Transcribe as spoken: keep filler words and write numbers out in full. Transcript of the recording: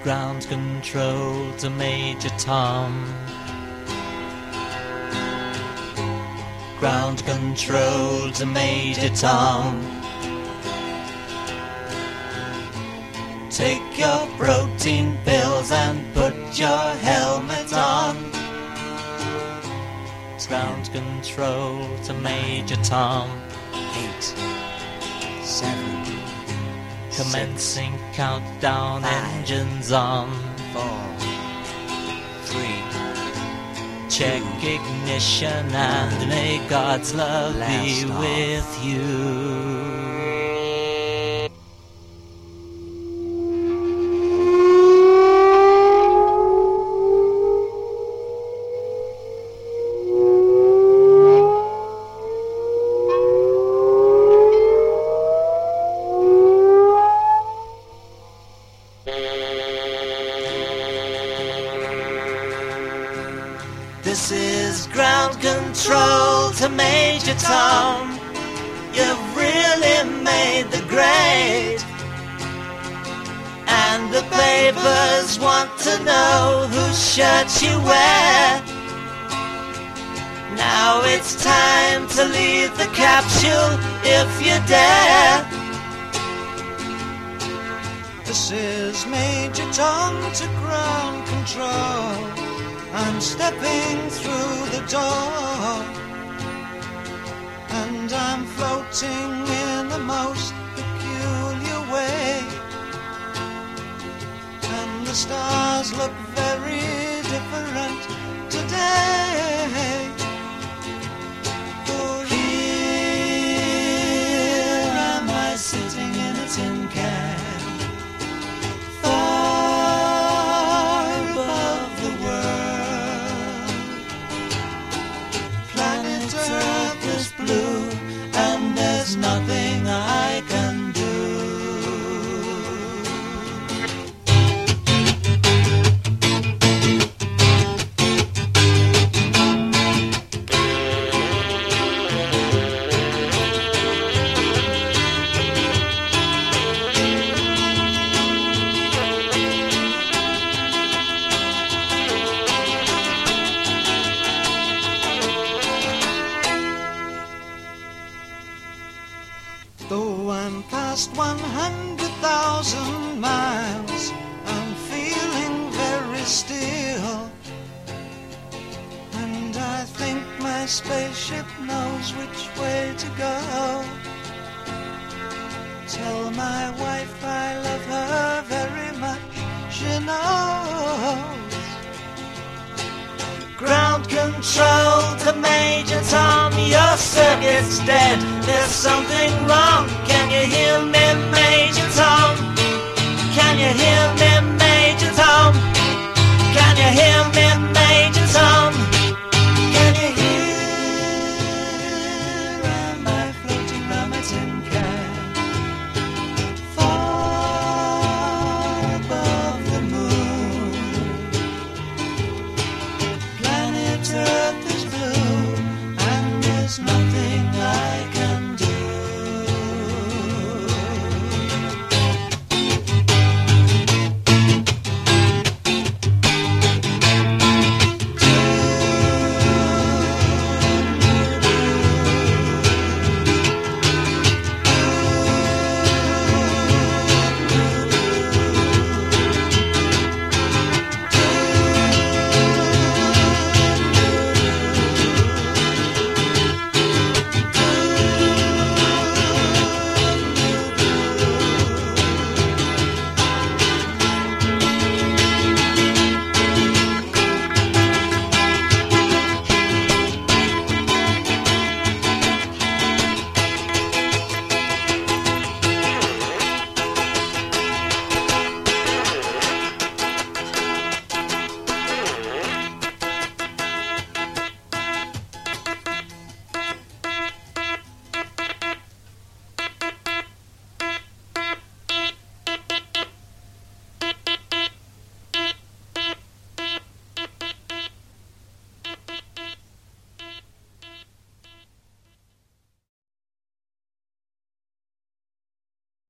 ground control to Major Tom. Ground control to Major Tom. Take your protein pills and put your helmet on. Ground control to Major Tom. Eight, seven, Commencing six, countdown, five, engines on. four, three, Check ignition and may God's love be Blast off. with you. This is ground control to Major Tom. You've really made the grade, and the papers want to know whose shirt you wear. Now it's time to leave the capsule if you dare. This is Major Tom to ground control. I'm stepping through the door, and I'm floating in the most peculiar way, and the stars look very different today. For here am I sitting in a tin can, blue, and there's nothing I can do. Though I'm past one hundred thousand miles, I'm feeling very still, and I think my spaceship knows which way to go. Tell my wife I love her very much, she knows. Ground control to Major Tom, your circuit's dead. There's something wrong, can you hear me?